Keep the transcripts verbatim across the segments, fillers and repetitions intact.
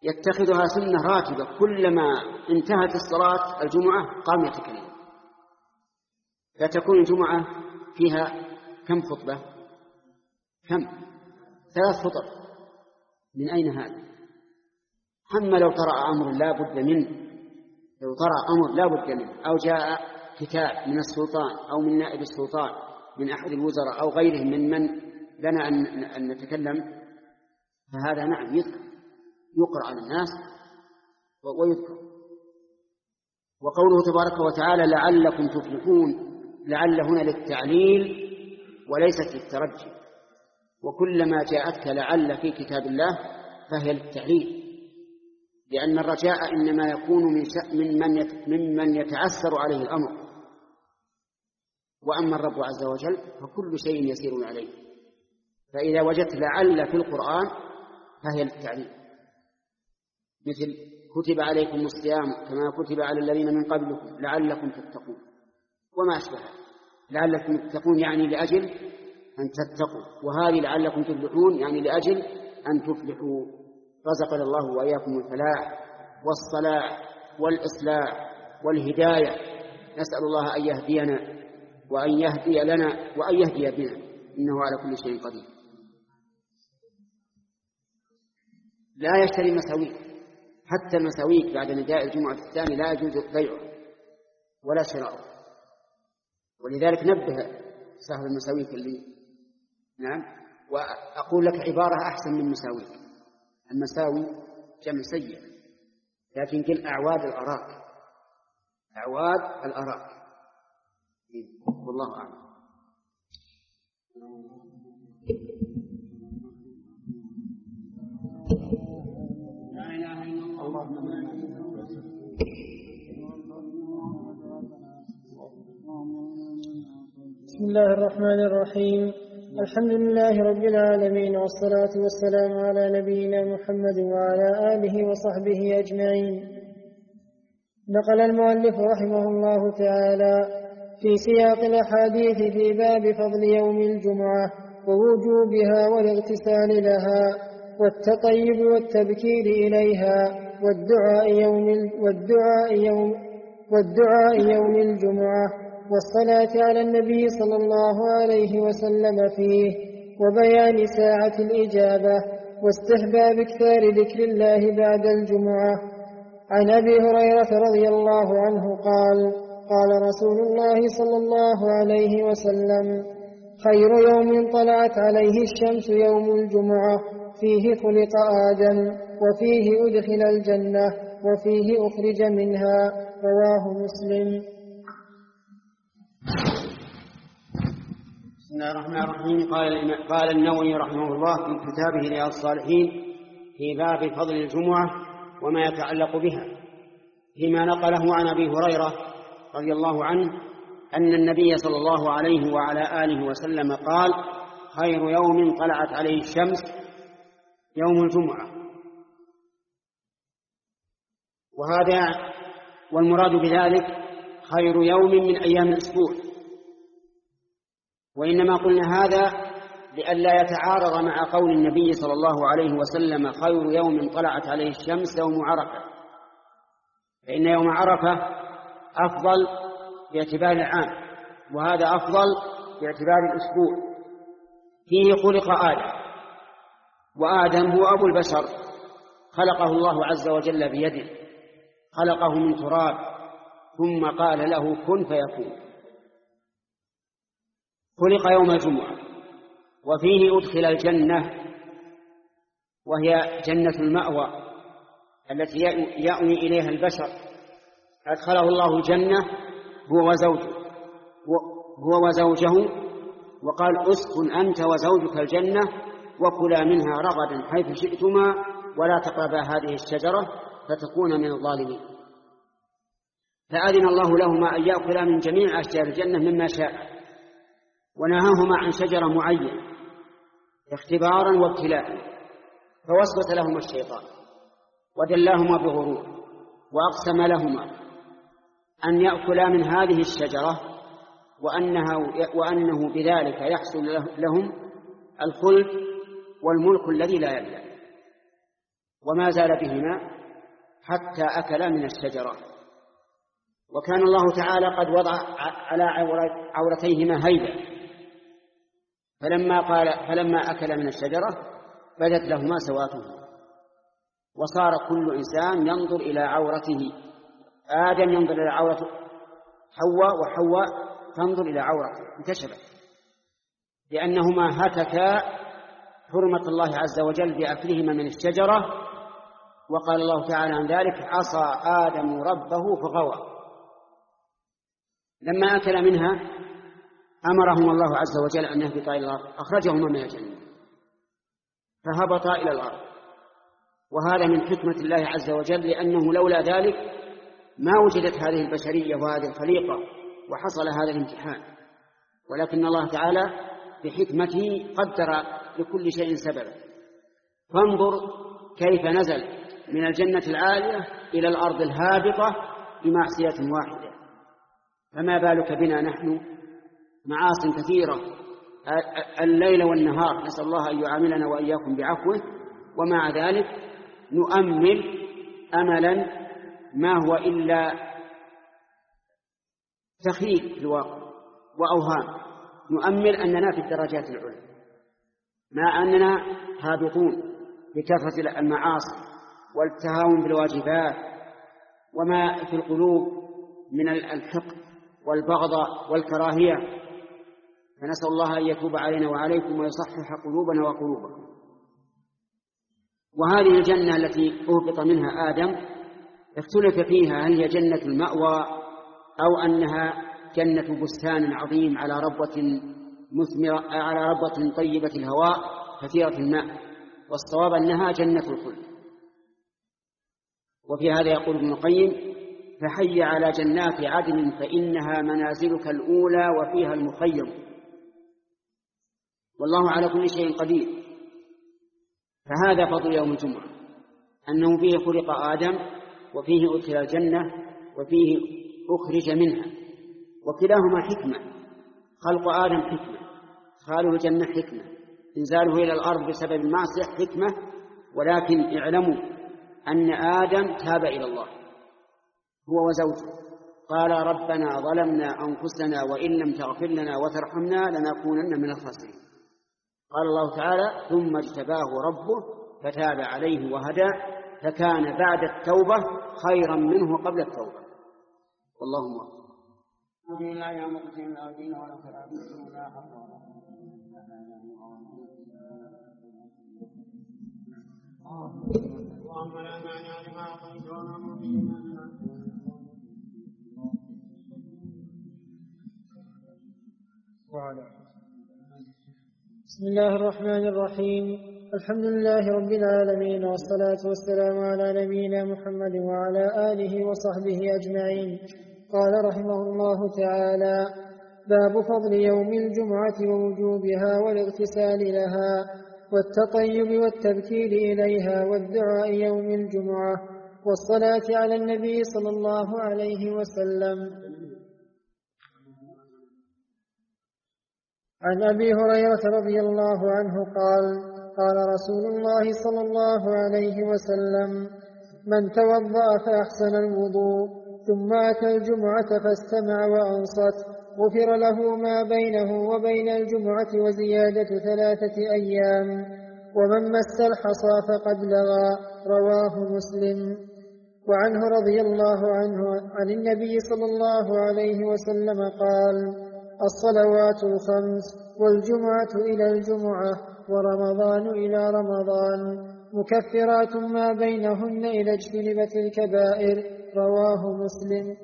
يتخذها سنة راتبة، كلما انتهت الصلاة الجمعة قام يتكلم. فتكون الجمعة فيها كم خطبة؟ كم؟ ثلاث خطب. من أين هذا؟ أما لو طرأ أمر لا بد منه، لو طرأ أمر لا بد منه، أو جاء كتاب من السلطان أو من نائب السلطان من أحد الوزراء أو غيرهم من من لنا أن نتكلم، فهذا نعم يذكر، يقرأ على الناس ويذكر. وقوله تبارك وتعالى لعلكم تفلحون، لعل هنا للتعليل وليست للترجي، وكلما جاءتك لعل في كتاب الله فهي للتعليل، لأن الرجاء إنما يكون من من يتعسر عليه الأمر، وأما الرب عز وجل فكل شيء يسير عليه. فإذا وجدت لعل في القرآن فهي للتعليل، مثل كتب عليكم الصيام كما كتب على الذين من قبلكم لعلكم تتقون وما أشبه. لعلكم تتقون يعني لأجل أن تتقوا، وهذه لعلكم تفلحون يعني لأجل أن تفلحوا. رزقنا الله وإياكم الفلاح والصلاح والإصلاح والهداية، نسأل الله أن يهدينا وأن يهدي لنا وأن يهدي بنا، إنه على كل شيء قدير. لا يشتري مساويك، حتى المساويك بعد نداء الجمعة الثاني لا يجوز بيعه ولا شراؤه، ولذلك نبه صاحب المساويك اللي نعم. وأقول لك عبارة أحسن من مساويك. المساوي جمع سيء، لكن قل أعواد الأراك، أعواد الأراك. والله أعلم. لا إله إلا الله. بسم الله الرحمن الرحيم. الحمد لله رب العالمين، والصلاة والسلام على نبينا محمد وعلى آله وصحبه أجمعين. نقل المؤلف رحمه الله تعالى في سياق الأحاديث في باب فضل يوم الجمعة ووجوبها والاغتسال لها والتطيب والتبكير إليها والدعاء يوم والدعاء يوم والدعاء يوم الجمعة والصلاة على النبي صلى الله عليه وسلم فيه، وبيان ساعة الإجابة، واستحباب كثار ذكر الله بعد الجمعة. عن أبي هريرة رضي الله عنه قال: قال رسول الله صلى الله عليه وسلم: خير يوم طلعت عليه الشمس يوم الجمعة، فيه خلق آدم، وفيه أدخل الجنة، وفيه أخرج منها. رواه مسلم. بسم الله الرحمن الرحيم. قال قال النووي رحمه الله في كتابه رياض الصالحين في باب فضل الجمعة وما يتعلق بها، فيما نقله عن أبي هريرة رضي الله عنه أن النبي صلى الله عليه وعلى آله وسلم قال: خير يوم طلعت عليه الشمس يوم الجمعة. وهذا والمراد بذلك خير يوم من أيام الأسبوع، وإنما قلنا هذا لئلا يتعارض مع قول النبي صلى الله عليه وسلم: خير يوم طلعت عليه الشمس يوم عرفة، فإن يوم عرفة أفضل باعتبار العام، وهذا أفضل باعتبار الأسبوع. فيه خلق آدم، وآدم هو أبو البشر، خلقه الله عز وجل بيده، خلقه من تراب ثم قال له كن فيكون. خلق يوم الجمعة، وفيه أدخل الجنة، وهي جنة المأوى التي يأوي إليها البشر. أدخله الله الجنة هو وزوجه هو وزوجه وقال: أسكن أنت وزوجك الجنة وكلا منها رغدا حيث شئتما ولا تقربا هذه الشجرة فتكون من الظالمين. فأذن الله لهما أن يأكلا من جميع أشجار الجنة مما شاء، ونهاهما عن شجرة معينة اختبارا وابتلاء، فوسوس لهما الشيطان ودلاهما بغرور، وأقسم لهما أن يأكلا من هذه الشجرة وأنها وأنه بذلك يحصل لهم الخلد والملك الذي لا يبلى. وما زال بهما حتى أكلا من الشجرة. وكان الله تعالى قد وضع على عورتيهما هيبة، فلما قال فلما أكل من الشجرة بدت لهما سواتهما، وصار كل إنسان ينظر إلى عورته. آدم ينظر إلى عورة حواء، وحواء تنظر إلى عورته، انكشفت، لأنهما هتكا حرمة الله عز وجل بأكلهما من الشجرة. وقال الله تعالى عن ذلك: عصى آدم ربه فغوى. لما أكل منها أمرهم الله عز وجل أن يهبطا إلى الأرض، أخرجهما من الجنة فهبطا إلى الأرض. وهذا من حكمة الله عز وجل، لأنه لولا ذلك ما وجدت هذه البشرية وهذه الخليقة وحصل هذا الامتحان. ولكن الله تعالى بحكمته قدر لكل شيء سببا. فانظر كيف نزل من الجنة العالية إلى الأرض الهابطة بمعصية واحدة، فما بالك بنا نحن معاصٍ كثيرة الليل والنهار، نسأل الله أن يعاملنا وإياكم بعفوه، ومع ذلك نؤمل أملا ما هو إلا تخيل في الواقع وأوهام. نؤمل أننا في الدرجات العلى، مع أننا هابطون بكثرة المعاصي والتهاون بالواجبات وما في القلوب من الحقد والبغضاء والكراهية. فنسأل الله أن يتوب علينا وعليكم ويصحح قلوبنا وقلوبكم. وهذه الجنة التي أهبط منها آدم اختلف فيها، هل هي جنة المأوى أو أنها جنة بستان عظيم على ربوة مثمرة، على ربوة طيبة الهواء كثيرة الماء. والصواب أنها جنة الخلد. وفي هذا يقول ابن القيم: فحي على جنات عدن فإنها منازلك الأولى وفيها المخيم. والله على كل شيء قدير. فهذا فضل يوم الجمعة، أنه فيه خلق آدم، وفيه أدخل الجنة، وفيه أخرج منها، وكلاهما حكمة. خلق آدم حكمة، خالق الجنة حكمة، إنزاله إلى الأرض بسبب المعصية حكمة. ولكن اعلموا أن آدم تاب إلى الله هو وزوجه، قال: ربنا ظلمنا أنفسنا وإن لم تغفر لنا وترحمنا لنكونن من الخاسرين. قال الله تعالى: ثم اجتباه ربه فتاب عليه وهدى، فكان بعد التوبة خيرا منه قبل التوبة. والله موفق. اللهم لا مانع لما أعطيت ولا معطي لما منعت. بسم الله الرحمن الرحيم. الحمد لله رب العالمين، والصلاة والسلام على نبينا محمد وعلى آله وصحبه أجمعين. قال رحمه الله تعالى: باب فضل يوم الجمعة ووجوبها والاغتسال لها والتطيب والتبكير إليها والدعاء يوم الجمعة والصلاة على النبي صلى الله عليه وسلم. عن أبي هريرة رضي الله عنه قال: قال رسول الله صلى الله عليه وسلم: من توضأ فأحسن الوضوء ثم أتى الجمعة فاستمع وأنصت غفر له ما بينه وبين الجمعة وزيادة ثلاثة أيام، ومن مس الحصى فقد لغى. رواه مسلم. وعنه رضي الله عنه عن النبي صلى الله عليه وسلم قال: الصلوات الخمس والجمعة إلى الجمعة ورمضان إلى رمضان مكفرات ما بينهن إذا اجتنبت الكبائر. رواه مسلم.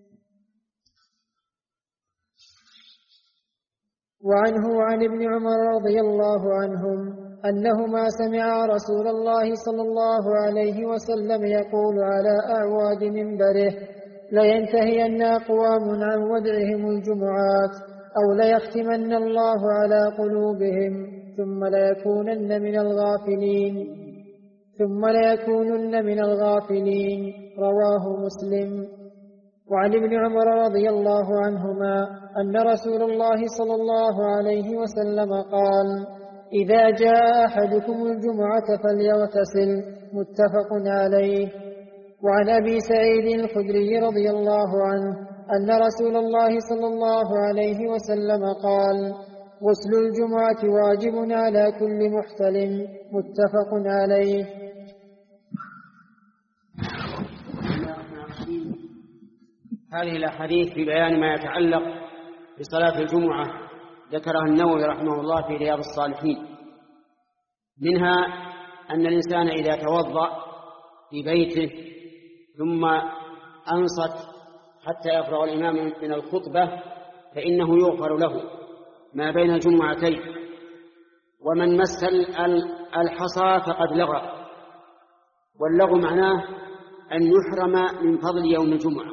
وعنه عن ابن عمر رضي الله عنهم أنهما سمعا رسول الله صلى الله عليه وسلم يقول على أعواد منبره: لينتهين أقوام عن ودعهم الجمعات أو ليختمن الله على قلوبهم ثم ليكونن من الغافلين ثم ليكونن من الغافلين. رواه مسلم. وعن ابن عمر رضي الله عنهما أن رسول الله صلى الله عليه وسلم قال: إذا جاء أحدكم الجمعة فليغتسل. متفق عليه. وعن أبي سعيد الخدري رضي الله عنه أن رسول الله صلى الله عليه وسلم قال: غسل الجمعة واجب على كل محتلم. متفق عليه. هذه الأحاديث في بيان ما يتعلق بصلاة الجمعة ذكرها النووي رحمه الله في رياض الصالحين. منها أن الإنسان إذا توضأ في بيته ثم أنصت حتى يفرغ الإمام من الخطبة فإنه يغفر له ما بين الجمعتين. ومن مس الحصى فقد لغى، واللغو معناه أن يحرم من فضل يوم الجمعة،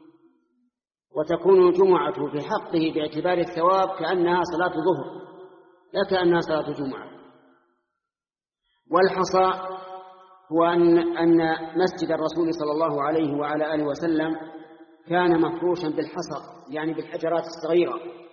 وتكون الجمعة في حقه باعتبار الثواب كأنها صلاة ظهر لا كأنها صلاة جمعة. والحصى هو أن, أن مسجد الرسول صلى الله عليه وعلى آله وسلم كان مفروشا بالحصى، يعني بالحجرات الصغيرة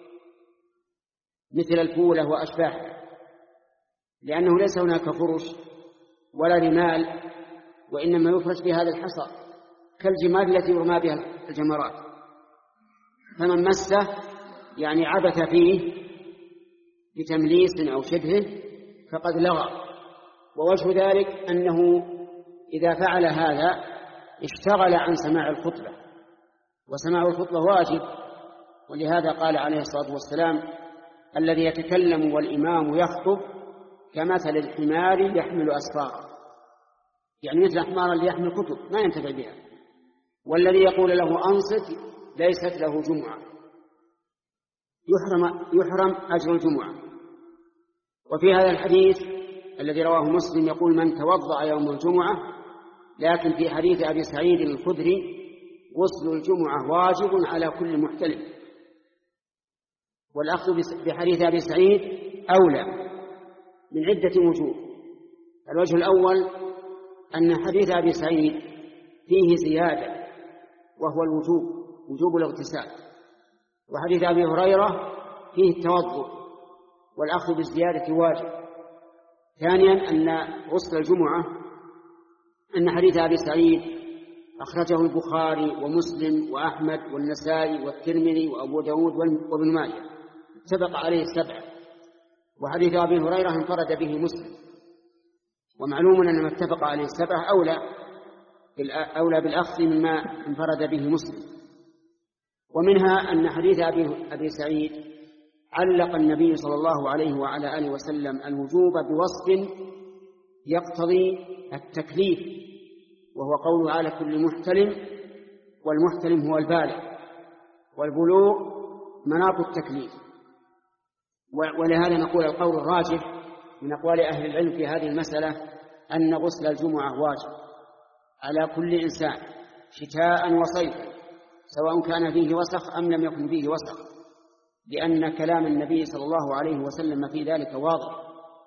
مثل الفولة وأشباهها، لأنه ليس هناك فرش ولا رمال، وإنما يفرش بهذا الحصى كالجمال التي يرمى بها الجمرات. فمن مسه يعني عبث فيه بتمليس أو شبهه فقد لغى. ووجه ذلك أنه إذا فعل هذا اشتغل عن سماع الخطبة، وسماع الخطبة واجب. ولهذا قال عليه الصلاة والسلام: الذي يتكلم والإمام يخطب كمثل الحمار يحمل أسفارا، يعني مثل الحمار اللي يحمل كتب ما ينتفع بها. والذي يقول له أنصت ليست له جمعة، يحرم, يحرم أجر الجمعة. وفي هذا الحديث الذي رواه مسلم يقول: من توضأ يوم الجمعة، لكن في حديث أبي سعيد الخدري: غسل الجمعة واجب على كل محتلم. والأخذ بحديث أبي سعيد أولى من عدة وجوه. الوجه الأول أن حديث أبي سعيد فيه زيادة وهو الوجوب، وجوب الاغتسال. وحديث أبي هريرة فيه التوضؤ، والأخذ بالزيادة واجب. ثانيا أن غسل الجمعة أن حديث أبي سعيد أخرجه البخاري ومسلم وأحمد والنسائي والترمذي وأبو داود وابن ماجه، اتفق عليه السبعة. وحديث أبي هريرة انفرد به مسلم. ومعلوم أن ما اتفق عليه السبعة أولى أولى بالأخذ مما انفرد به مسلم. ومنها أن حديث أبي, أبي سعيد علق النبي صلى الله عليه وعلى آله وسلم الوجوب بوصف يقتضي التكليف، وهو قوله: على كل محتلم. والمحتلم هو البالغ، والبلوغ مناط التكليف. ولهذا نقول القول الراجح من أقوال أهل العلم في هذه المسألة أن غسل الجمعة واجب على كل إنسان شتاء وصيفا، سواء كان فيه وسخ أم لم يكن فيه وسخ، لأن كلام النبي صلى الله عليه وسلم في ذلك واضح.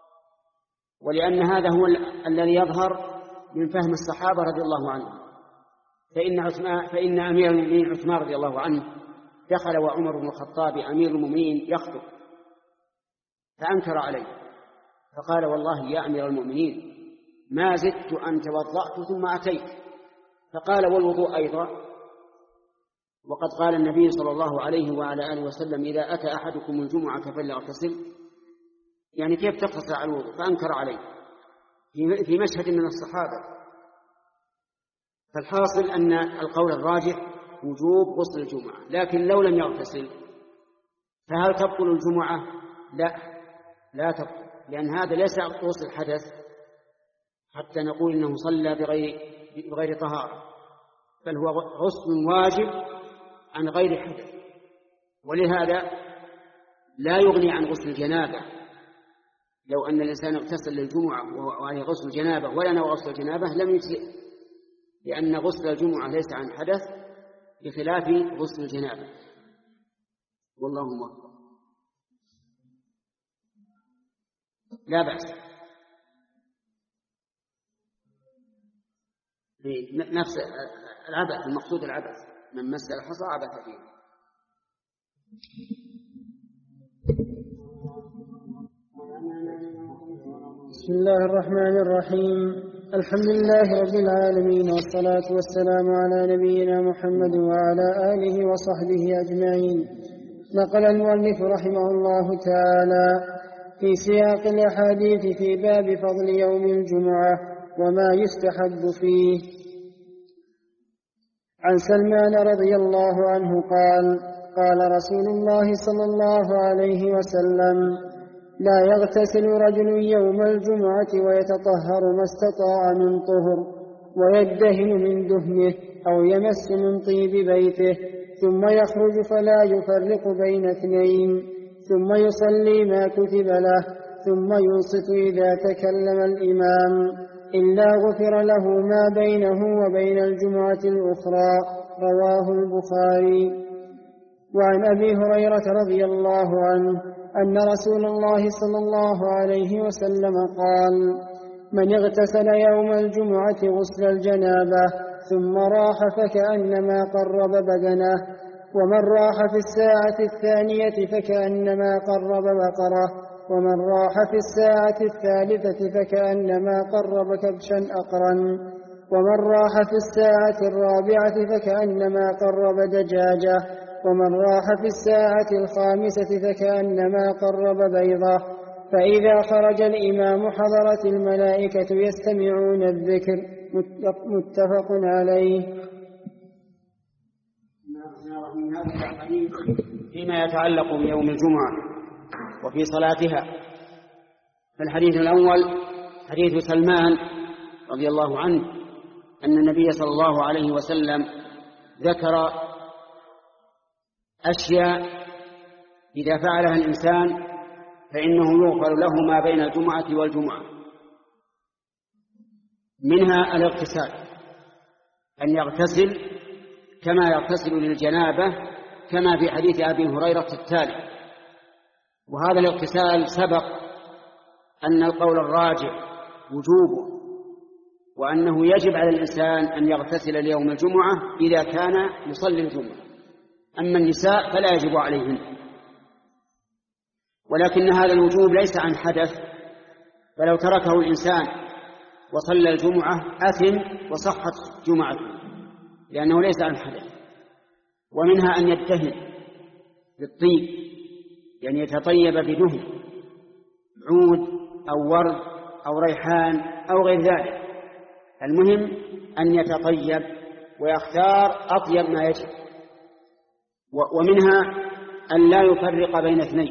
ولأن هذا هو الذي يظهر من فهم الصحابة رضي الله عنهم. فإن, عثمان فإن أمير المؤمنين عثمان رضي الله عنه دخل وعمر بن الخطاب أمير المؤمنين يخطب، فأنكر عليه فقال: والله يا أمير المؤمنين ما زدت أن توضأت ثم أتيت. فقال: والوضوء أيضا؟ وقد قال النبي صلى الله عليه وعلى آله وسلم: إذا أتى أحدكم الجمعة فليغتسل. يعني كيف تقتصر على الوضوء؟ فأنكر عليه في مشهد من الصحابة. فالحاصل أن القول الراجح وجوب غسل الجمعة، لكن لو لم يغتسل فهل تبطل الجمعة؟ لا لا تبطل، لأن هذا ليس غسل حدث حتى نقول إنه صلى بغير, بغير طهارة، بل هو غسل واجب عن غير حدث. ولهذا لا يغني عن غسل الجنابة. لو أن الإنسان اغتسل للجمعة وعليه غسل الجنابة ولا نوى غسل الجنابة لم يجزئ، لأن غسل الجمعة ليس عن حدث بخلاف غسل الجنابة. والله موفق. لا بأس، نفس العبث، المقصود العبث، من مس الحصى عبث فيه. بسم الله الرحمن الرحيم. الحمد لله رب العالمين، والصلاة والسلام على نبينا محمد وعلى آله وصحبه أجمعين. نقل المؤلف رحمه الله تعالى في سياق الأحاديث في باب فضل يوم الجمعة وما يستحب فيه. عن سلمان رضي الله عنه قال: قال رسول الله صلى الله عليه وسلم: لا يغتسل رجل يوم الجمعة ويتطهر ما استطاع من طهر، ويدهن من دهنه أو يمس من طيب بيته، ثم يخرج فلا يفرق بين اثنين، ثم يصلي ما كتب له، ثم ينصت إذا تكلم الإمام، إلا غفر له ما بينه وبين الجمعة الأخرى. رواه البخاري. وعن أبي هريرة رضي الله عنه أن رسول الله صلى الله عليه وسلم قال: من اغتسل يوم الجمعة غسل الجنابة ثم راح فكأنما قرب بدنه، ومن راح في الساعة الثانية فكأنما قرب بقرة، ومن راح في الساعة الثالثة فكأنما قرب كبشا أقرا، ومن راح في الساعة الرابعة فكأنما قرب دجاجة، ومن راح في الساعة الخامسة فكأنما قرب بيضة. فإذا خرج الإمام حضرت الملائكة يستمعون الذكر. متفق عليه. فيما يتعلق بيوم الجمعة وفي صلاتها. فالحديث الأول حديث سلمان رضي الله عنه أن النبي صلى الله عليه وسلم ذكر أشياء إذا فعلها الإنسان فإنه يغفر له ما بين الجمعة والجمعة، منها الاغتسال، أن يغتسل كما يغتسل للجنابة، كما في حديث أبي هريرة التالي. وهذا الاغتسال سبق أن القول الراجع وجوبه، وأنه يجب على الإنسان أن يغتسل ليوم الجمعة إذا كان يصلي الجمعة. أما النساء فلا يجب عليهن، ولكن هذا الوجوب ليس عن حدث، فلو تركه الإنسان وصلى الجمعة أثم وصحت جمعته، لأنه ليس عن حدث. ومنها أن يدهن بالطيب، يعني يتطيب بدهن عود أو ورد أو ريحان أو غير ذلك، المهم أن يتطيب ويختار أطيب ما يجب. ومنها أن لا يفرق بين اثنين،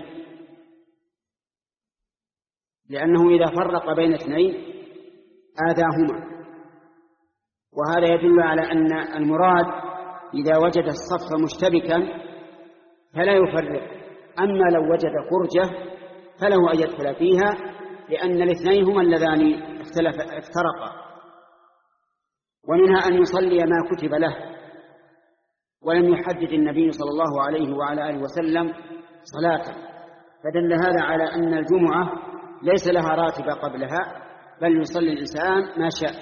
لأنه إذا فرق بين اثنين آذاهما، وهذا يدل على أن المراد إذا وجد الصف مشتبكا فلا يفرق، أما لو وجد فرجة فله أن يدخل فيها، لأن الاثنين هما اللذان افترقا. ومنها أن يصلي ما كتب له، ولم يحدد النبي صلى الله عليه وعلى آله وسلم صلاة، فدل هذا على أن الجمعة ليس لها راتبة قبلها، بل يصلي الإنسان ما شاء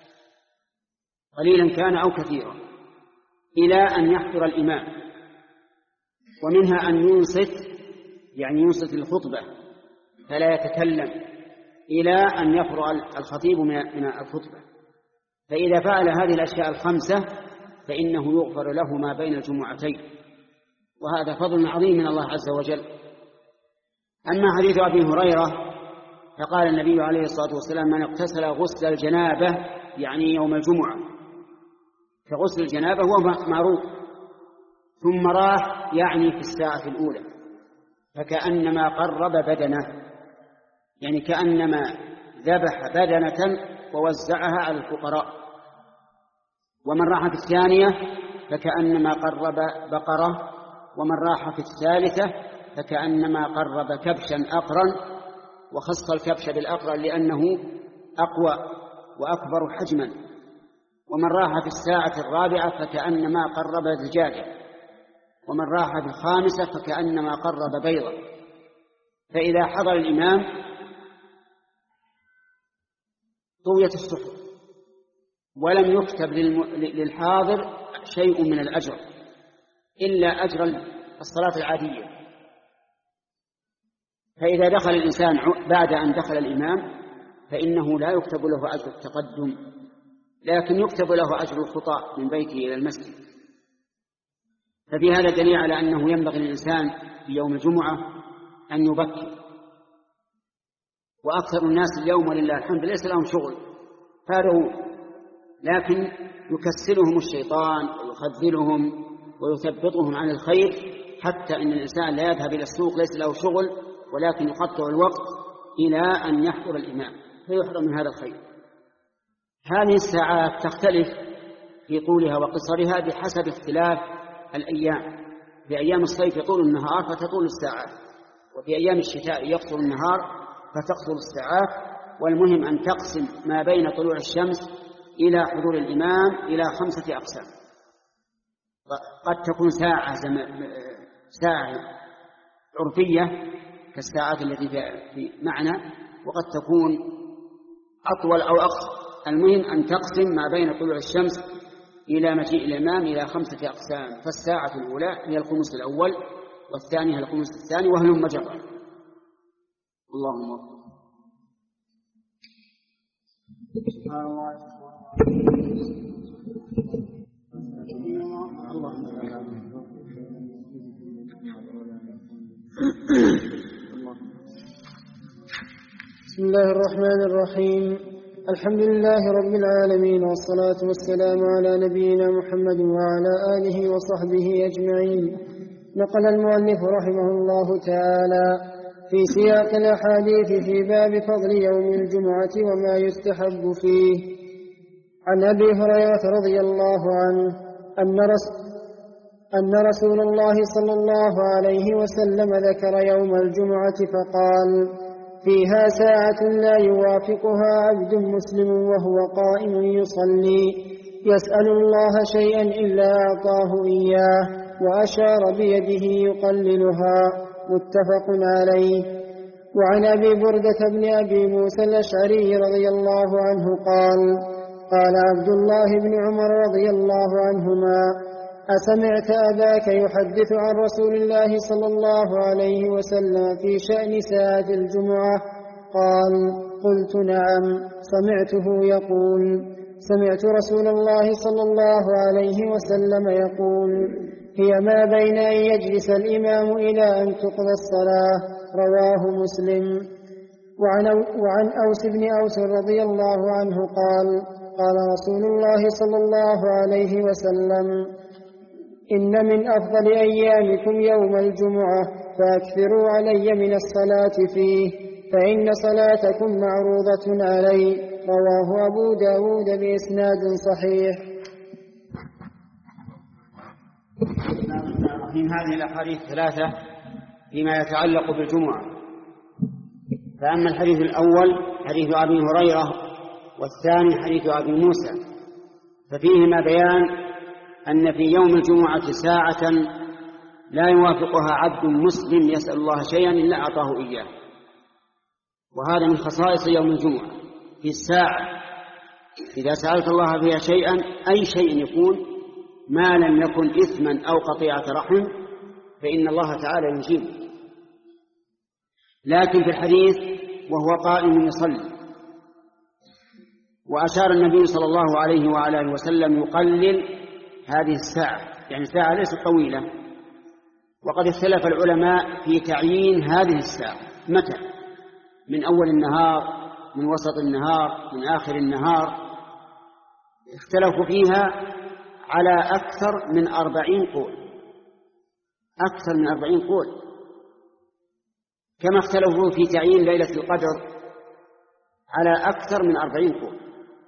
قليلا كان أو كثيرا إلى أن يحضر الإمام. ومنها أن ينصت، يعني ينصت الخطبة فلا يتكلم إلى أن يفرغ الخطيب من الخطبة. فإذا فعل هذه الأشياء الخمسة فإنه يغفر له ما بين الجمعتين، وهذا فضل عظيم من الله عز وجل. أما حديث أبي هريرة فقال النبي عليه الصلاة والسلام: من اغتسل غسل الجنابة، يعني يوم الجمعة، كغسل الجنابة هو معروف، ثم راح، يعني في الساعة الأولى، فكأنما قرب بدنه، يعني كأنما ذبح بدنة ووزعها على الفقراء. ومن راح في الثانية فكأنما قرب بقرة، ومن راح في الثالثة فكأنما قرب كبشا أقرا، وخص الكبش بالأقرن لأنه أقوى وأكبر حجما. ومن راح في الساعة الرابعة فكأنما قرب دجاجة، ومن راح في الخامسة فكأنما قرب بيضا. فإذا حضر الإمام طويت الصحف ولم يكتب للحاضر شيء من الأجر إلا أجر الصلاة العادية. فإذا دخل الإنسان بعد أن دخل الإمام فإنه لا يكتب له أجر التقدم، لكن يكتب له أجر الخطى من بيته إلى المسجد. ففي هذا دليل على أنه ينبغي للإنسان في يوم الجمعة أن يبكر. وأكثر الناس اليوم ولله الحمد ليس لهم شغل فارغون، لكن يكسلهم الشيطان ويخذلهم ويثبطهم عن الخير، حتى أن الإنسان لا يذهب إلى السوق ليس له شغل، ولكن يقطع الوقت إلى أن يحضر الإمام فيحرم من هذا الخير. هذه الساعات تختلف في طولها وقصرها بحسب اختلاف الأيام. في أيام الصيف يطول النهار فتطول الساعات، وفي أيام الشتاء يقصر النهار فتقصر الساعات. والمهم أن تقسم ما بين طلوع الشمس إلى حضور الإمام إلى خمسة أقسام. قد تكون ساعة ساعة عرفية كالساعات التي في معنى، وقد تكون أطول أو أقصر. المهم أن تقسم ما بين طلوع الشمس إلى مجيء الإمام إلى خمسة أقسام. فالساعة الأولى هي الخمس الأول، والثانية الخمس الثاني، وهلم مجرى. اللهم أكبر. سبحان الله. بسم الله الرحمن الرحيم. الحمد لله رب العالمين، والصلاة والسلام على نبينا محمد وعلى آله وصحبه أجمعين. نقل المؤلف رحمه الله تعالى في سياق الأحاديث في باب فضل يوم الجمعة وما يستحب فيه عن أبي هريرة رضي الله عنه أن رسول أن رسول الله صلى الله عليه وسلم ذكر يوم الجمعة فقال: فيها ساعة لا يوافقها عبد مسلم وهو قائم يصلي يسأل الله شيئا إلا أعطاه إياه، وأشار بيده يقللها. متفق عليه. وعن أبي بردة بن أبي موسى الأشعري رضي الله عنه قال: قال عبد الله بن عمر رضي الله عنهما: أسمعت أباك يحدث عن رسول الله صلى الله عليه وسلم في شأن ساعة الجمعة؟ قال: قلت: نعم، سمعته يقول سمعت رسول الله صلى الله عليه وسلم يقول: هي ما بين أن يجلس الإمام إلى أن تقضى الصلاة. رواه مسلم. وعن, وعن أوس بن أوس رضي الله عنه قال: قال رسول الله صلى الله عليه وسلم: إن من أفضل أيامكم يوم الجمعة، فأكثروا علي من الصلاة فيه، فإن صلاتكم معروضة علي. رواه أبو داود بإسناد صحيح. من هذه الأحاديث ثلاثة فيما يتعلق بالجمعة. فأما الحديث الأول حديث أبي هريرة، والثاني حديث أبي موسى، ففيهما بيان أن في يوم الجمعة ساعة لا يوافقها عبد مسلم يسأل الله شيئا إلا أعطاه إياه. وهذا من خصائص يوم الجمعة. في الساعة إذا سألت الله فيها شيئا، أي شيء يكون، ما لم يكن إثما أو قطيعة رحم، فإن الله تعالى يجيب. لكن في الحديث وهو قائم يصلي، وأشار النبي صلى الله عليه وعلى وسلم يقلل هذه الساعة، يعني ساعة ليست طويلة. وقد اختلف العلماء في تعيين هذه الساعة متى، من أول النهار، من وسط النهار، من آخر النهار. اختلفوا فيها على أكثر من أربعين قول، أكثر من أربعين قول. كما اختلفوا في تعيين ليلة القدر على أكثر من أربعين قول.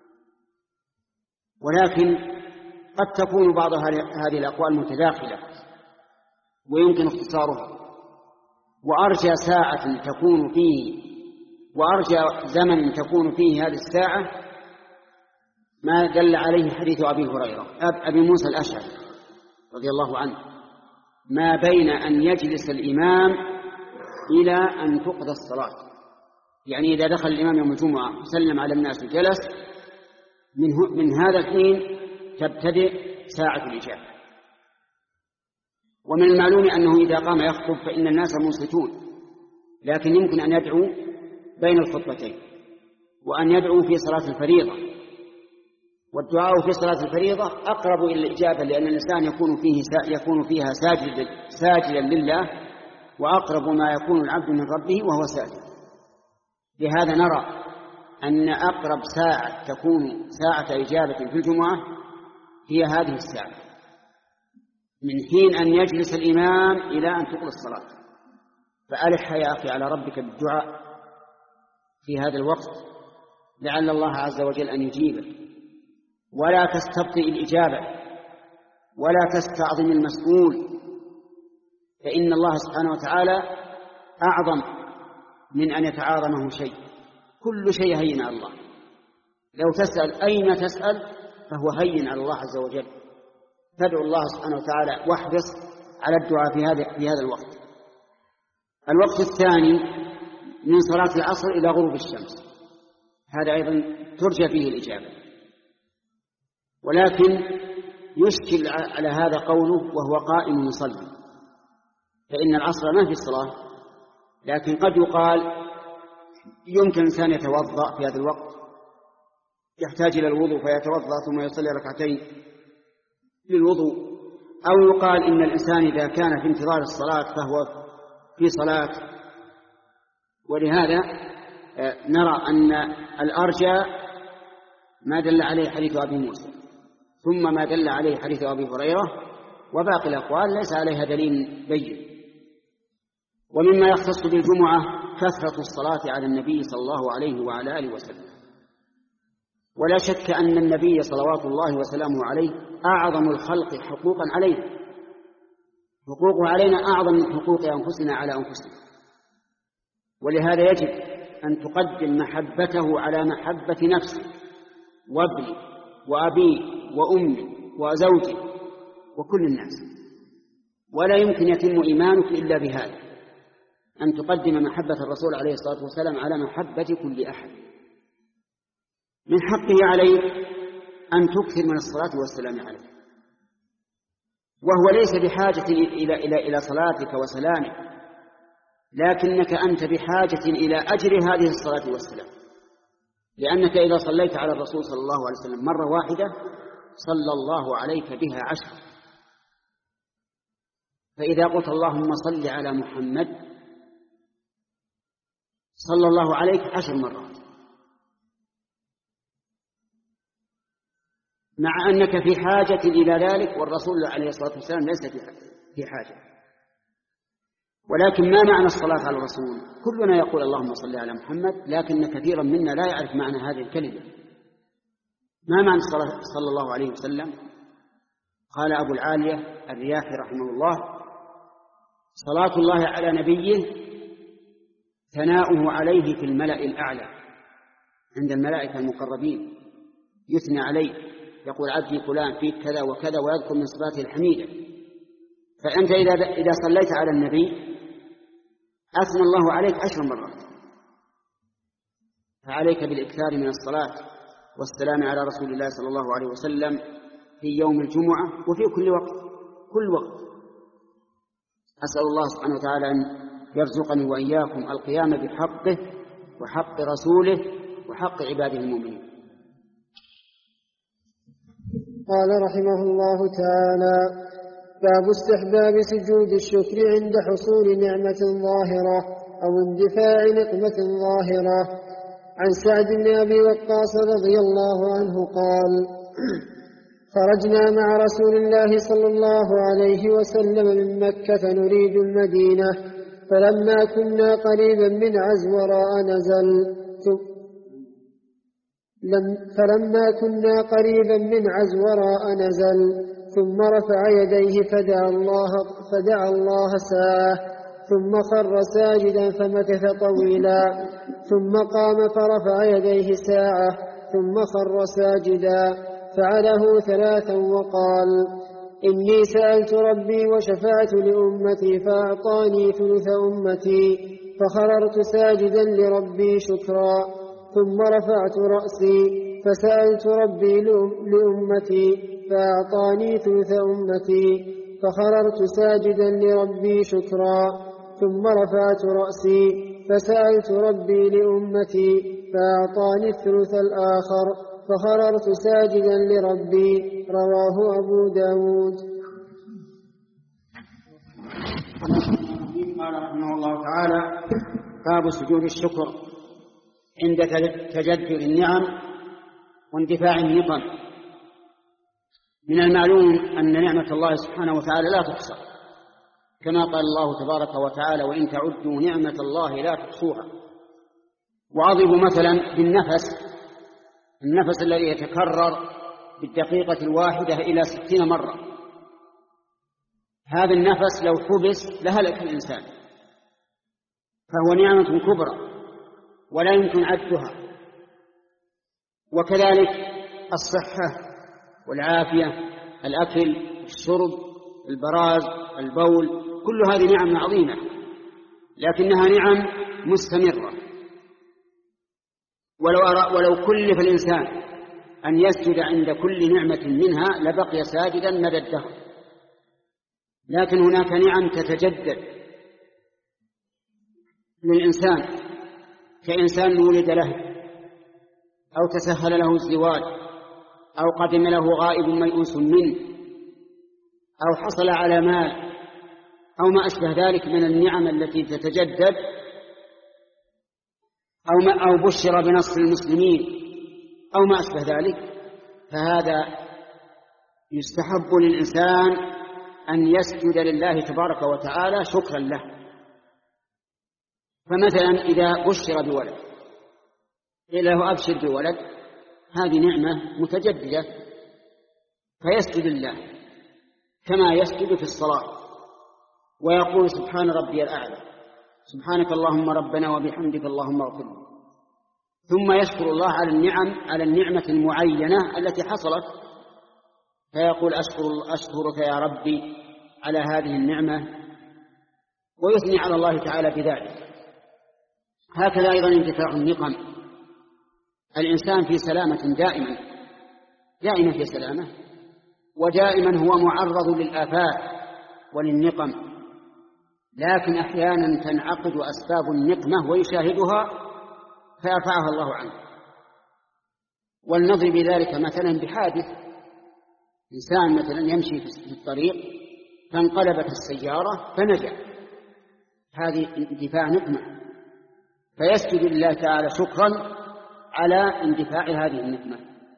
ولكن قد تكون بعض هذه الأقوال متداخلة ويمكن اختصارها. وأرجى ساعة تكون فيه وأرجى زمن تكون فيه هذه الساعة ما دل عليه حديث أبي هريرة أبي موسى الأشعري رضي الله عنه: ما بين أن يجلس الإمام إلى أن تقضى الصلاة. يعني إذا دخل الإمام يوم الجمعة وسلم على الناس وجلس، من, من هذا الحين تبتدئ ساعة الإجابة. ومن المعلوم أنه إذا قام يخطب فإن الناس منصتون، لكن يمكن أن يدعو بين الخطبتين. وأن يدعو في صلاة الفريضة، والدعاء في صلاة الفريضة أقرب إلى الإجابة، لأن الإنسان يكون فيه يكون فيها ساجدا ساجدا لله، وأقرب ما يكون العبد من ربه وهو ساجد. لهذا نرى أن أقرب ساعة تكون ساعة إجابة في الجمعة هي هذه الساعة، من حين أن يجلس الإمام إلى أن تقضى الصلاة. فألح يا أخي على ربك بالدعاء في هذا الوقت لعل الله عز وجل أن يجيبك، ولا تستبطئ الإجابة ولا تستعظم المسؤول، فإن الله سبحانه وتعالى أعظم من أن يتعاظمه شيء. كل شيء هين على الله. لو تسأل أين تسأل فهو هين على الله عز وجل. تدعو الله سبحانه وتعالى واحرص على الدعاء في هذا في هذا الوقت. الوقت الثاني من صلاة العصر إلى غروب الشمس، هذا أيضا ترجى فيه الإجابة، ولكن يشكل على هذا قوله وهو قائم يصلي، فإن العصر ما في الصلاة، لكن قد يقال يمكن إنسان يتوضأ في هذا الوقت، يحتاج إلى الوضوء فيتوضأ ثم يصلي ركعتين للوضوء، أو يقال إن الإنسان إذا كان في انتظار الصلاة فهو في صلاة. ولهذا نرى أن الأرجى ما دل عليه حديث أبي موسى، ثم ما دل عليه حديث أبي هريرة، وباقي الأقوال ليس عليها دليل بين. ومما يختص بالجمعة كثرة الصلاة على النبي صلى الله عليه وعلى آله وسلم، ولا شك أن النبي صلوات الله وسلامه عليه أعظم الخلق حقوقا علينا، حقوقه علينا أعظم من حقوق أنفسنا على أنفسنا، ولهذا يجب أن تقدم محبته على محبة نفسه وابنه وأبيه وأمه وزوجه وكل الناس، ولا يمكن يتم إيمانك إلا بهذا، أن تقدم محبة الرسول عليه الصلاة والسلام على محبة كل أحد. من حقه عليك أن تكثر من الصلاة والسلام عليه، وهو ليس بحاجة إلى, إلى, إلى صلاتك وسلامك، لكنك أنت بحاجة إلى أجر هذه الصلاة والسلام، لأنك إذا صليت على الرسول صلى الله عليه وسلم مرة واحدة صلى الله عليك بها عشر. فإذا قلت اللهم صل على محمد صلى الله عليك عشر مرات، مع أنك في حاجة إلى ذلك، والرسول عليه الصلاة والسلام ليس في حاجة. ولكن ما معنى الصلاة على الرسول؟ كلنا يقول اللهم صل على محمد، لكن كثيرا منا لا يعرف معنى هذه الكلمة. ما معنى الصلاة صلى الله عليه وسلم؟ قال أبو العالية الرياحي رحمه الله: صلاة الله على نبيه ثناؤه عليه في الملأ الأعلى عند الملائكة المقربين، يثنى عليه، يقول عبدي فلان فيك كذا وكذا، ويذكر من صفاته الحميدة. فأنت إذا إذا صليت على النبي أثنى الله عليك عشر مرات، فعليك بالإكثار من الصلاة والسلام على رسول الله صلى الله عليه وسلم في يوم الجمعة وفي كل وقت كل وقت. أسأل الله سبحانه وتعالى أن يرزقني وإياكم القيام بحقه وحق رسوله وحق عباده المؤمنين. قال رحمه الله تعالى: باب استحباب سجود الشكر عند حصول نعمة ظاهرة أو اندفاع نقمة ظاهرة. عن سعد بن أبي وقاص رضي الله عنه قال: خرجنا مع رسول الله صلى الله عليه وسلم من مكة نريد المدينة، فلما كنا قريبا من عزوراء نزل فلما كنا قريبا من عزوراء نزل ثم رفع يديه فدعا الله, فدعا الله ساعة، ثم خر ساجدا فمكث طويلا، ثم قام فرفع يديه ساعة، ثم خر ساجدا، فعله ثلاثا وقال: إني سألت ربي وشفعت لأمتي فأعطاني ثلث أمتي، فخررت ساجدا لربي شكرا، ثم رفعت رأسي فسألت ربي لأمتي فأعطاني ثلث أمتي، فخررت ساجدا لربي شكرا، ثم رفعت رأسي فسألت ربي لأمتي فأعطاني الثلث الآخر فخررت ساجدا لربي. رواه أبو داود. قال رحمه الله تعالى: باب سجود الشكر عند تجدد النعم واندفاع النقم. من المعلوم أن نعمة الله سبحانه وتعالى لا تحصى، كما قال الله تبارك وتعالى: وإن تعدوا نعمة الله لا تحصوها. وأضرب مثلا بالنفس، النفس الذي يتكرر بالدقيقة الواحدة إلى ستين مرة، هذا النفس لو حبس لهلك الإنسان، فهو نعمة كبرى ولا يمكن عدها. وكذلك الصحة والعافية، الأكل، الشرب، البراز، البول، كل هذه نعم عظيمة، لكنها نعم مستمرة. ولو, ولو كلف الإنسان أن يسجد عند كل نعمة منها لبقي ساجدا مدى الدهر، لكن هناك نعم تتجدد للإنسان، كإنسان ولد له أو تسهل له الزواج أو قدم له غائب ميؤوس منه أو حصل على مال أو ما أشبه ذلك من النعم التي تتجدد، أو, ما أو بشر بنصر المسلمين أو ما أشبه ذلك، فهذا يستحب للإنسان أن يسجد لله تبارك وتعالى شكرا له. فمثلا إذا بشر بولد قيل له أبشر بولد، هذه نعمة متجددة، فيسجد لله كما يسجد في الصلاة ويقول: سبحان ربي الأعلى، سبحانك اللهم ربنا وبحمدك اللهم اغفر لي، ثم يشكر الله على النعم على النعمة المعينة التي حصلت، فيقول: أشكر أشكرك يا ربي على هذه النعمة، ويثني على الله تعالى بذلك. هكذا أيضا انتفاع النقم، الإنسان في سلامة دائما دائما في سلامة، ودائما هو معرض للآفات وللنقم، لكن أحيانا تنعقد أسباب النقمة ويشاهدها فيرفعها الله عنه. ولنضرب ذلك مثلا بحادث، إنسان مثلا يمشي في الطريق فانقلبت السيارة فنجا، هذه اندفاع نقمة، فيسجد لله تعالى شكرا على اندفاع هذه النقمة.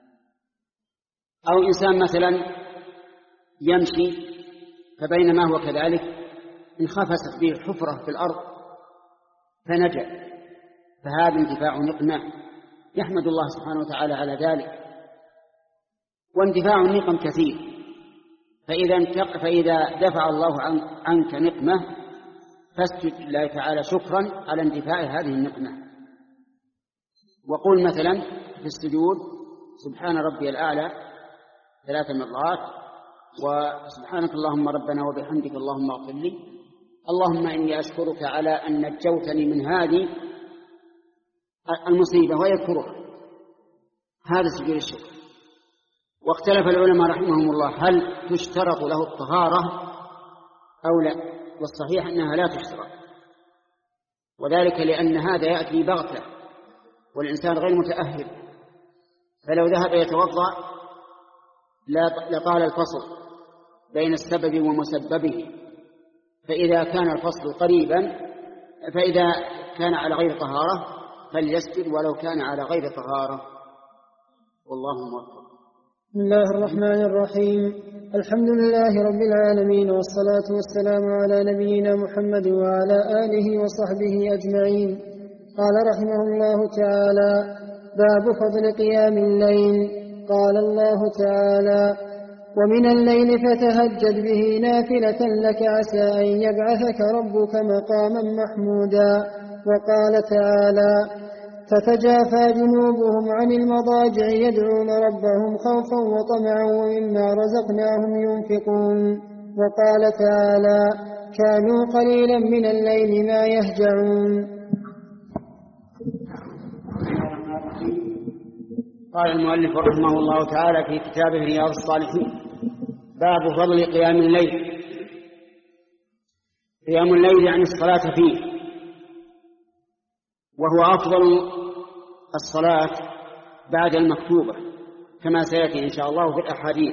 أو إنسان مثلا يمشي فبينما هو كذلك انخفست به حفرة في الأرض فنجا، فهذا اندفاع نقمة، يحمد الله سبحانه وتعالى على ذلك. واندفاع النقم كثير، فإذا, فإذا دفع الله عنك نقمة فاسجد لله تعالى شكرا على اندفاع هذه النقمة. وقول مثلا في السجود: سبحان ربي الأعلى ثلاث مرات، وسبحانك اللهم ربنا وبحمدك اللهم اغفر لي، اللهم إني أشكرك على أن نجوتني من هذه المصيبة، ويذكرها. هذا سجود الشكر. واختلف العلماء رحمهم الله هل تشترط له الطهارة أو لا، والصحيح أنها لا تشترط، وذلك لأن هذا يأتي بغتة والإنسان غير متأهل، فلو ذهب يتوضأ لطال الفصل بين السبب ومسببه، فإذا كان الفصل قريبا فإذا كان على غير طهارة فليسجد ولو كان على غير طهارة، والله موفق. بسم الله الرحمن الرحيم. الحمد لله رب العالمين، والصلاة والسلام على نبينا محمد وعلى آله وصحبه أجمعين. قال رحمه الله تعالى: باب فضل قيام الليل. قال الله تعالى: ومن الليل فتهجد به نافلة لك عسى أن يبعثك ربك مقاما محمودا. وقال تعالى: تتجافى جنوبهم عن المضاجع يدعون ربهم خوفا وطمعا ومما رزقناهم ينفقون. وقال تعالى: كانوا قليلا من الليل ما يهجعون. قال المؤلف رحمه الله تعالى في كتابه رياض الصالحين: باب فضل قيام الليل. قيام الليل يعني الصلاة فيه، وهو أفضل الصلاة بعد المكتوبة كما سيأتي إن شاء الله في الأحاديث.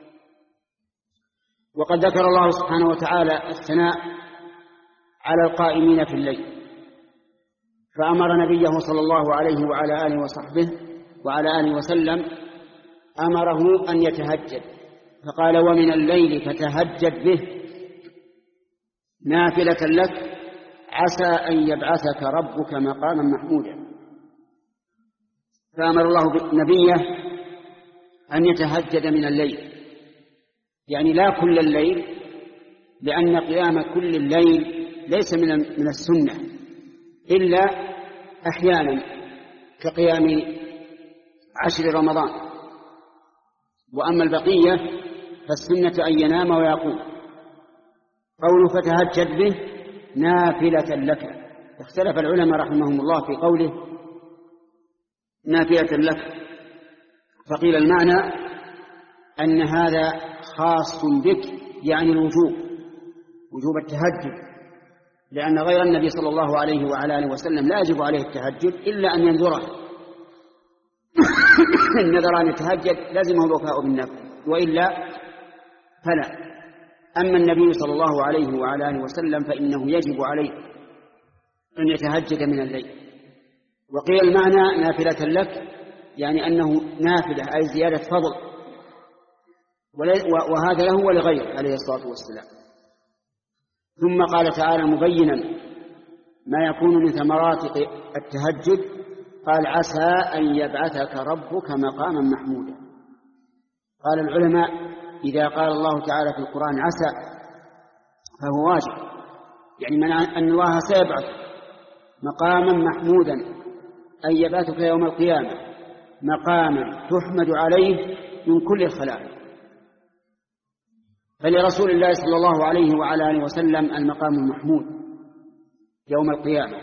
وقد ذكر الله سبحانه وتعالى الثناء على القائمين في الليل، فأمر نبيه صلى الله عليه وعلى آله وصحبه وعلى آله وسلم أمره أن يتهجد، فقال: ومن الليل فتهجد به نافلة لك عسى أن يبعثك ربك مقاما محمودا. فأمر الله نبيه أن يتهجد من الليل، يعني لا كل الليل، لأن قيام كل الليل ليس من من السنة إلا أحيانا كقيام عشر رمضان، وأما البقية فالسنة أن ينام ويقوم. قوله فتهجد به نافلة لك، اختلف العلماء رحمهم الله في قوله نافلة لك، فقيل المعنى أن هذا خاص بك، يعني الوجوب، وجوب التهجد، لأن غير النبي صلى الله عليه وعلى آله وسلم لا يجب عليه التهجد إلا أن ينذره إن نذر أن يتهجد لازمه الوفاء بالنذر، وإلا فلا. أما النبي صلى الله عليه وعلى آله وسلم فإنه يجب عليه أن يتهجد من الليل. وقيل المعنى نافلة لك، يعني أنه نافلة أي زيادة فضل، وهذا له ولغيره عليه الصلاة والسلام. ثم قال تعالى مبينا ما يكون من ثمرات التهجد، قال: عسى أن يبعثك ربك مقاما محمودا. قال العلماء إذا قال الله تعالى في القرآن عسى فهو واجب، يعني من أن الله سيبعث مقاما محمودا، أن يبعثك يوم القيامة مقاما تحمد عليه من كل الخلائق. فلرسول الله صلى الله عليه وعلى آله وسلم المقام المحمود يوم القيامة،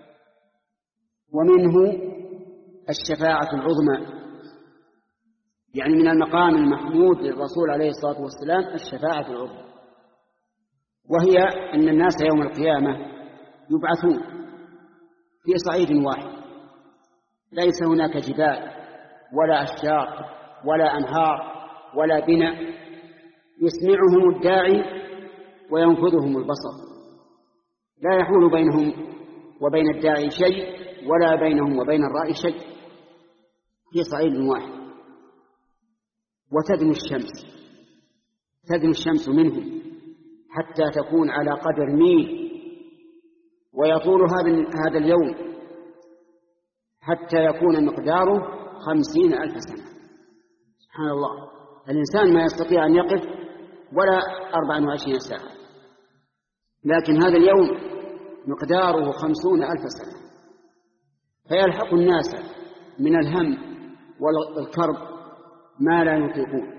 ومنه الشفاعة العظمى، يعني من المقام المحمود للرسول عليه الصلاة والسلام الشفاعة العظمى، وهي أن الناس يوم القيامة يبعثون في صعيد واحد، ليس هناك جبال ولا أشجار ولا أنهار ولا بناء، يسمعهم الداعي وينفذهم البصر، لا يحول بينهم وبين الداعي شيء ولا بينهم وبين الرائي شيء، في صعيد واحد. وتدنو الشمس تدنو الشمس منهم حتى تكون على قدر ميل، ويطول هذا اليوم حتى يكون مقداره خمسين ألف سنة. سبحان الله، الإنسان ما يستطيع أن يقف ولا أربع وعشرين ساعة، لكن هذا اليوم مقداره خمسون ألف سنة، فيلحق الناس من الهم والكرب ما لا يطيقون،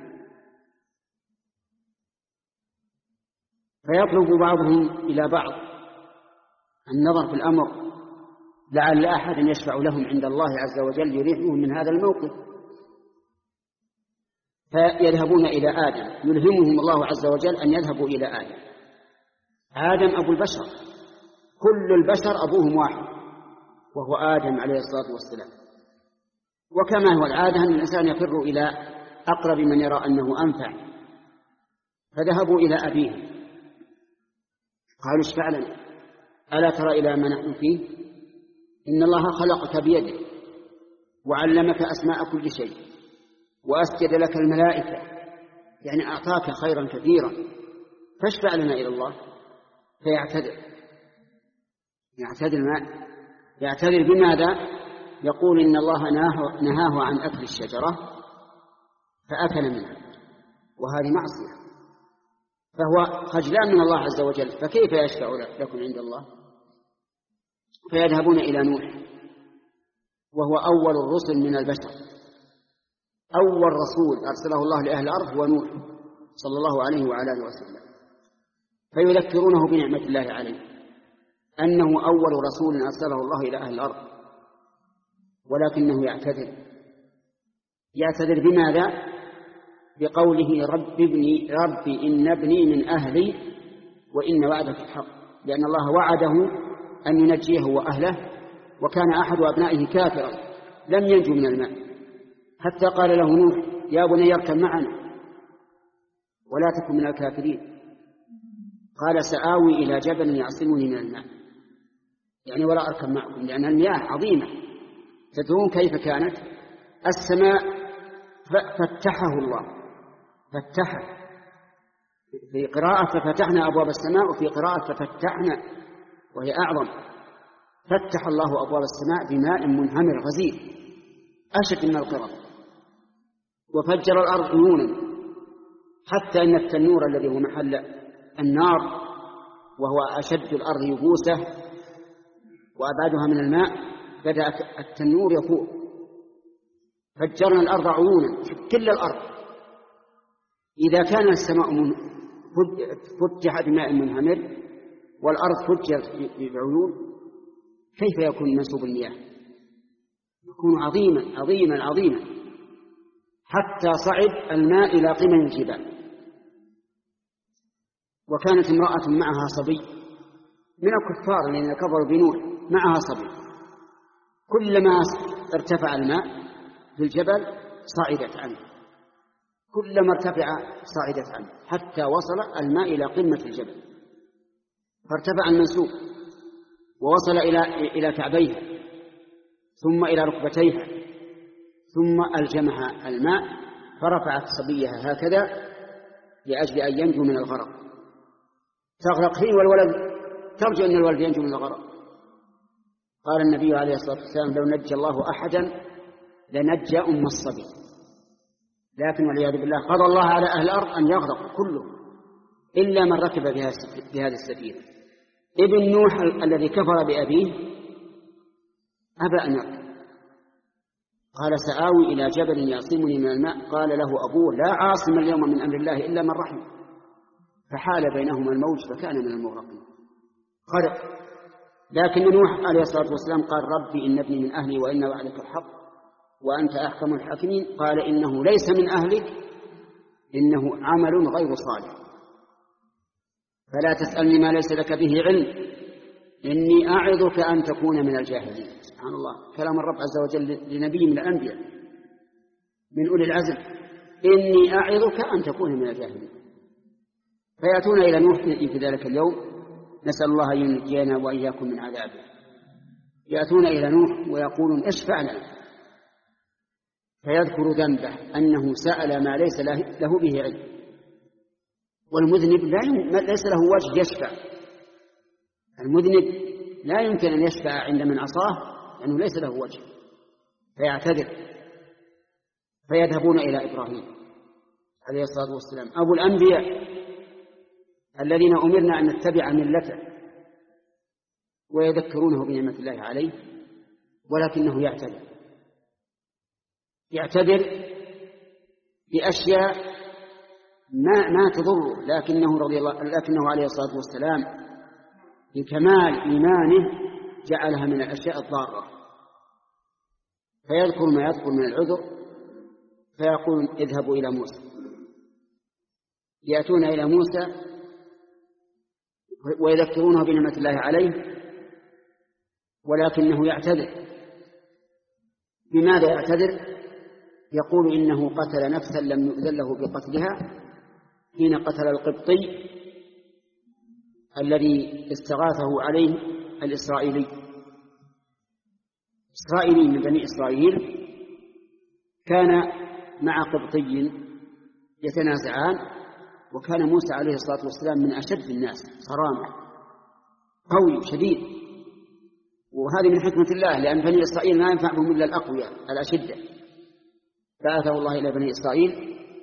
فيطلب بعضهم إلى بعض النظر في الأمر لعل أحد يشفع لهم عند الله عز وجل يريحهم من هذا الموقف، فيذهبون إلى آدم، يلهمهم الله عز وجل أن يذهبوا إلى آدم. آدم أبو البشر، كل البشر أبوهم واحد وهو آدم عليه الصلاة والسلام. وكما هو العادة أن الإنسان يفر إلى أقرب من يرى أنه أنفع، فذهبوا إلى أبيه قالوا: اشفع لنا، ألا ترى إلى ما نحن فيه؟ إن الله خلقك بيده وعلمك أسماء كل شيء وأسجد لك الملائكة، يعني أعطاك خيرا كثيرا، فاشفع لنا إلى الله. فيعتذر يعتذر ما يعتذر بماذا؟ يقول إن الله نهاه, نهاه عن أكل الشجرة فأكل منها، وهذه معصية، فهو خجلان من الله عز وجل، فكيف يشفع لكم عند الله؟ فيذهبون إلى نوح، وهو أول الرسل من البشر، أول رسول أرسله الله لأهل الأرض هو نوح صلى الله عليه وعلى آله وسلم، فيذكرونه بنعمة الله عليه أنه أول رسول أرسله الله إلى أهل الأرض، ولكنه يعتذر يعتذر بماذا؟ بقوله: رب ابني ربي إن ابني من أهلي وإن وعدك الحق، لأن الله وعده أن ينجيه وأهله وكان أحد أبنائه كافرا لم ينجو من الماء، حتى قال له نوح يا بني اركب معنا ولا تكن من الكافرين. قال سآوي إلى جبل يعصمني من الماء، يعني ولا أركب معكم، لأن المياه عظيمة. تدرون كيف كانت؟ السماء فتحه الله، فتحه في قراءة ففتحنا أبواب السماء، وفي قراءة ففتحنا وهي أعظم. فتح الله أبواب السماء بماء منهمر غزير أشد من القرى، وفجر الأرض عيونا، حتى أن التنور الذي هو محل النار وهو أشد الأرض يبوسة وأبعدها من الماء، بدأ التنور يفور. فجرنا الأرض عيونا في كل الأرض. إذا كان السماء فتحت بماء منهمر والأرض فجرت بعيون، كيف يكون منسوب المياه؟ يكون عظيما عظيما عظيما، حتى صعد الماء إلى قمم الجبال. وكانت امرأة معها صبي من الكفار الذين كفروا بنوح، معها صبي، كلما ارتفع الماء في الجبل صعدت عنه، كلما ارتفع صعدت عنه، حتى وصل الماء إلى قمة الجبل، فارتفع المنسوب ووصل إلى إلى كعبيها ثم إلى ركبتيها، ثم ألجمها الماء فرفعت صبيها هكذا لأجل أن ينجو من الغرق. تغرق هي والولد ترجو أن الولد ينجو من الغرق. قال النبي عليه الصلاة والسلام لو نجى الله أحدا لنجى أم الصبي، لكن والعياذ بالله قضى الله على أهل الأرض أن يغرق كله إلا من ركب بهذه السفينة. ابن نوح الذي كفر بأبيه أبى أن يركب، قال سآوي إلى جبل يعصمني من الماء. قال له أبوه لا عاصم اليوم من أمر الله إلا من رحم، فحال بينهما الموج فكان من المغرقين، غرق. لكن نوح عليه الصلاة والسلام قال ربي إن ابني من أهلي وإن وعدك الحق وأنت أحكم الحاكمين. قال إنه ليس من أهلك إنه عمل غير صالح، فلا تسألني ما ليس لك به علم إني أعظك أن تكون من الجاهلين. سبحان الله، كلام الرب عز وجل لنبي من الأنبياء من أولي العزم، إني أعظك أن تكون من الجاهلين. فيأتون إلى نوح في ذلك اليوم، نسأل الله أن ينجينا وإياكم من عذابه. يأتون إلى نوح ويقولون اشفع لنا، فيذكر ذنبه أنه سأل ما ليس له به علم، والمذنب ليس له وجه يشفع. المذنب لا يمكن أن يشفع عند من عصاه لأنه ليس له وجه، فيعتذر. فيذهبون إلى إبراهيم عليه الصلاة والسلام أبو الأنبياء الذين أمرنا أن نتبع ملته، ويذكرونه بنعمة الله عليه، ولكنه يعتذر يعتذر بأشياء ما ما تضره، لكنه رضي الله لكنه عليه الصلاة والسلام بكمال إيمانه جعلها من الأشياء الضارة. فيذكر ما يذكر من العذر، فيقول اذهبوا إلى موسى. يأتون إلى موسى ويذكرونه بنعمة الله عليه، ولكنه يعتذر. بماذا يعتذر؟ يقول إنه قتل نفسا لم يؤذن له بقتلها حين قتل القبطي الذي استغاثه عليه الإسرائيلي. إسرائيلي من بني إسرائيل كان مع قبطي يتنازعان، وكان موسى عليه الصلاة والسلام من أشد الناس صرامة، قوي شديد. وهذه من حكمة الله، لأن بني إسرائيل ما ينفعهم إلا الأقوياء الأشدة، بعثه الله إلى بني إسرائيل.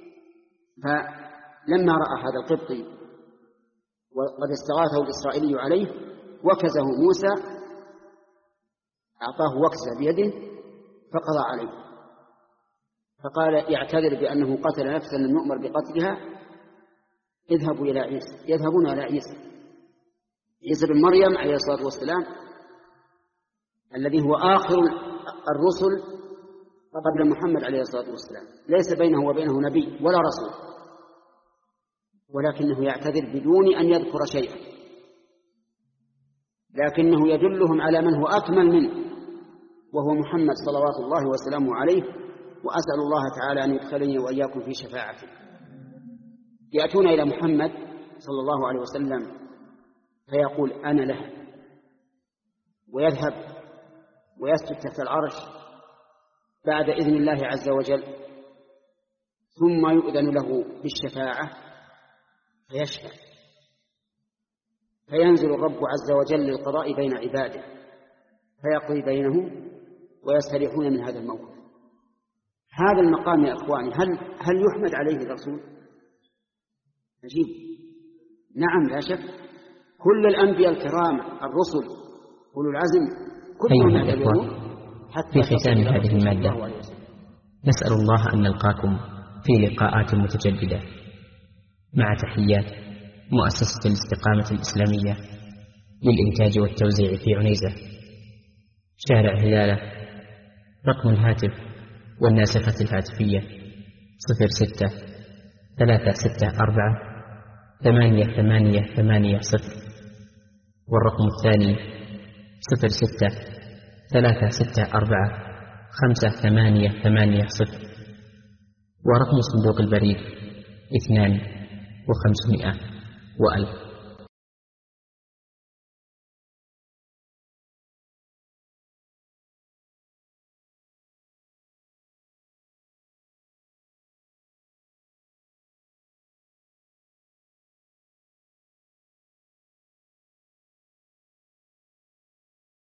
فلما رأى هذا القبطي وقد استغاثه الإسرائيلي عليه وكزه موسى، أعطاه وكزة بيده فقضى عليه، فقال يعتذر بأنه قتل نفسا لم يؤمر بقتلها. اذهبوا إلى عيسى. يذهبون إلى عيسى عيسى بن مريم عليه الصلاة والسلام الذي هو آخر الرسل قبل محمد عليه الصلاة والسلام، ليس بينه وبينه نبي ولا رسول، ولكنه يعتذر بدون أن يذكر شيئا، لكنه يدلهم على من هو أكمل منه وهو محمد صلوات الله وسلامه عليه، وأسأل الله تعالى أن يدخلني وإياكم في شفاعته. يأتون إلى محمد صلى الله عليه وسلم فيقول أنا له، ويذهب ويسجد تحت العرش بعد إذن الله عز وجل، ثم يؤذن له بالشفاعة فيشفع، فينزل الرب عز وجل للقضاء بين عباده فيقضي بينهم ويستريحون من هذا الموقف. هذا المقام يا إخواني هل هل يحمد عليه الرسول؟ عجيب. نعم لا شك، كل الأنبياء الكرام الرسل أولو العزم كلهم يحمدون. في ختام هذه المادة نسأل الله أن نلقاكم في لقاءات متجددة، مع تحيات مؤسسة الاستقامة الإسلامية للإنتاج والتوزيع في عنيزة، شارع هلالة. رقم الهاتف والناسخة الهاتفية صفر ستة ثلاثة ستة أربعة ثمانية ثمانية ثمانية صفر، والرقم الثاني صفر ستة ثلاثة ستة أربعة خمسة ثمانية ثمانية صفر، ورقم صندوق البريد اثنان وخمسمائة وألف.